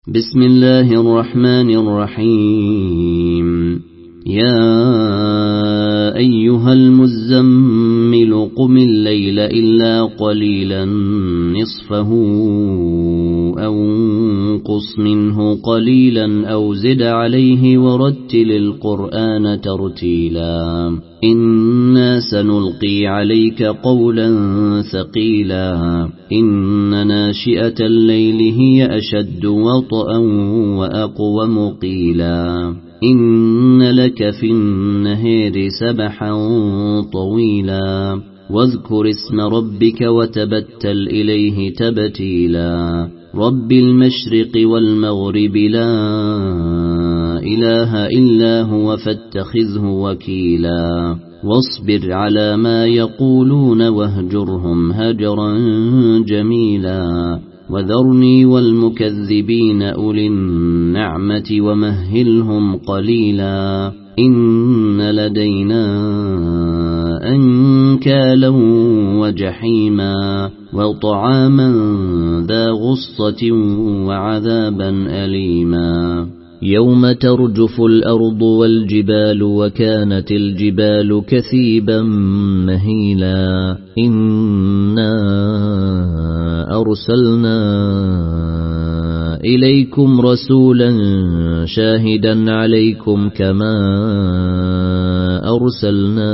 بسم الله الرحمن الرحيم يا أيها المزمل قم الليل إلا قليلا نصفه أو انقص منه قليلا أو زد عليه ورتل القرآن ترتيلا إنا سنلقي عليك قولا ثقيلا إن ناشئة الليل هي أشد وطئا وأقوم قيلا إن لك في النهار سبحا طويلا واذكر اسم ربك وتبتل إليه تبتيلا رب المشرق والمغرب لا إله إلا هو فاتخذه وكيلا واصبر على ما يقولون واهجرهم هجرا جميلا وذرني والمكذبين أولي النعمة ومهلهم قليلا إن لدينا أنكالا وجحيما وطعاما ذا غصة وعذابا أليما يوم ترجف الأرض والجبال وكانت الجبال كثيبا مهيلا إنا أرسلنا إليكم رسولا شاهدا عليكم كما أرسلنا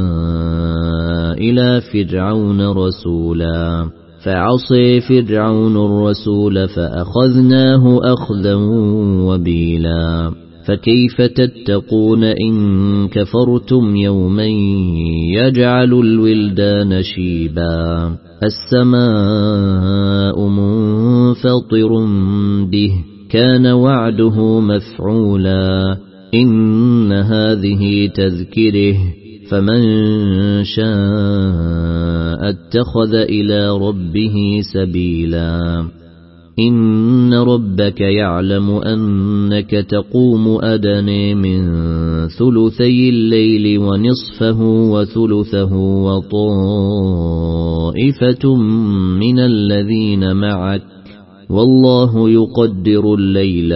إلى فرعون رسولا فعصي فرعون الرسول فأخذناه أخذا وبيلا فكيف تتقون إن كفرتم يوما يجعل الولدان شيبا السماء منفطر به كان وعده مفعولا إن هذه تذكره فمن شاء اتخذ إلى ربه سبيلا إن ربك يعلم أنك تقوم أدنى من ثلثي الليل ونصفه وثلثه وطائفة من الذين معك والله يقدر الليل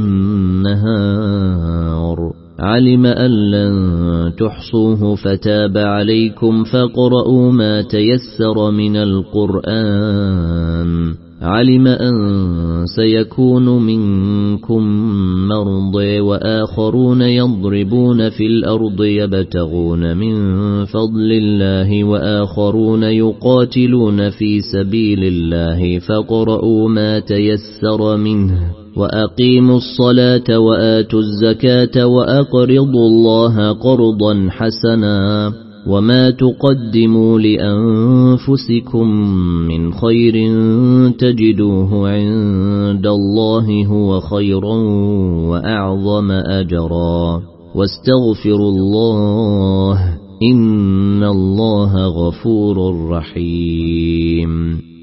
والنهار علم أن لن تحصوه فتاب عليكم فاقرؤوا ما تيسر من القرآن علم أن سيكون منكم مرضى وآخرون يضربون في الأرض يبتغون من فضل الله وآخرون يقاتلون في سبيل الله فاقرؤوا ما تيسر منه وأقيموا الصلاة وآتوا الزكاة وأقرضوا الله قرضا حسنا وما تقدموا لأنفسكم من خير تجدوه عند الله هو خيرا وأعظم أجرا واستغفروا الله إن الله غفور رحيم